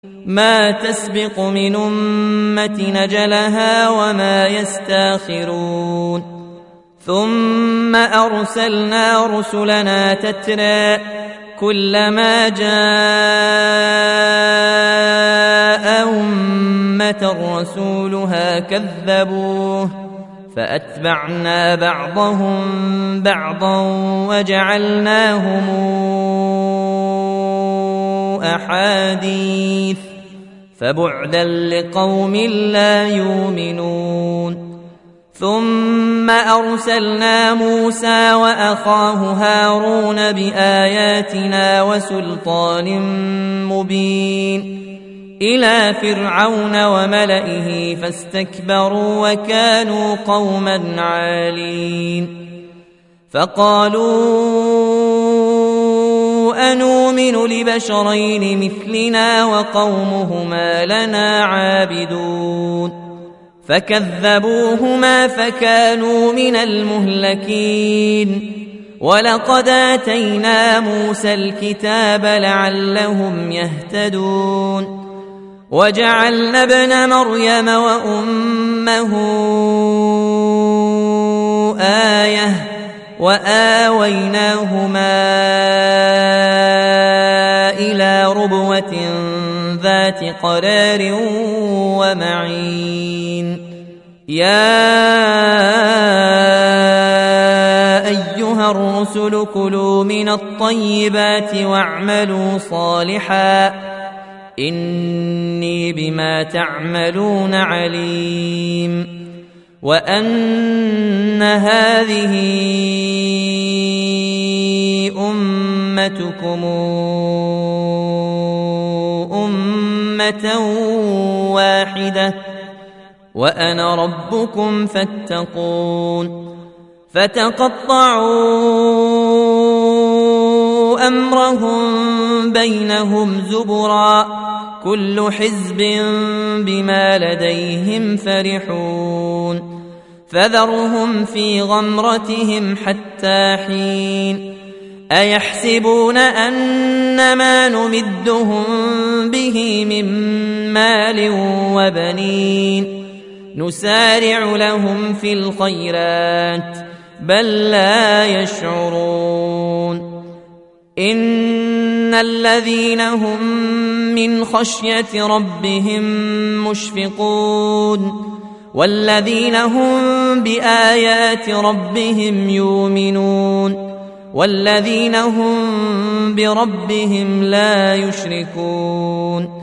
ما تسبق من أمة نجلها وما يستاخرون ثم أرسلنا رسلنا تترى كلما جاء أمة رسولها كذبوه فأتبعنا بعضهم بعضا وجعلناهم أحاديث فبعدا لقوم لا يؤمنون ثم أرسلنا موسى وأخاه هارون بآياتنا وسلطان مبين إلى فرعون وملئه فاستكبروا وكانوا قوما عالين فقالوا أنؤمن لبشرين مثلنا وقومهما لنا عابدون فكذبوهما فكانوا من المهلكين ولقد آتينا موسى الكتاب لعلهم يهتدون وجعلنا ابن مريم وأمه آية وآويناهما إلى ربوة ذات قرار ومعين يا أيها الرسل كلوا من الطيبات واعملوا صالحا إني بما تعملون عليم وأن هذه أمتكم أمة واحدة وأنا ربكم فاتقون فتقطعوا أمرهم بينهم زبرا كل حزب بما لديهم فرحون فذرهم في غمرتهم حتى حين أيحسبون أن ما نمدهم به من مال وبنين نسارع لهم في الخيرات بل لا يشعرون إن الذين هم من خشية ربهم مشفقون والذين هم بآيات ربهم يؤمنون والذين هم بربهم لا يشركون